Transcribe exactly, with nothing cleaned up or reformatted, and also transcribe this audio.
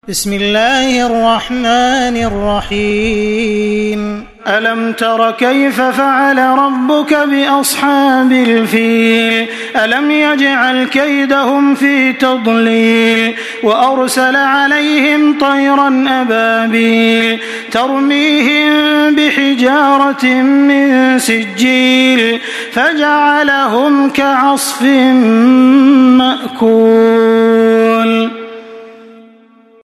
بسم الله الرحمن الرحيم ألم تر كيف فعل ربك بأصحاب الفيل ألم يجعل كيدهم في تضليل وأرسل عليهم طيرا أبابيل ترميهم بحجارة من سجيل فجعلهم كعصف مأكول.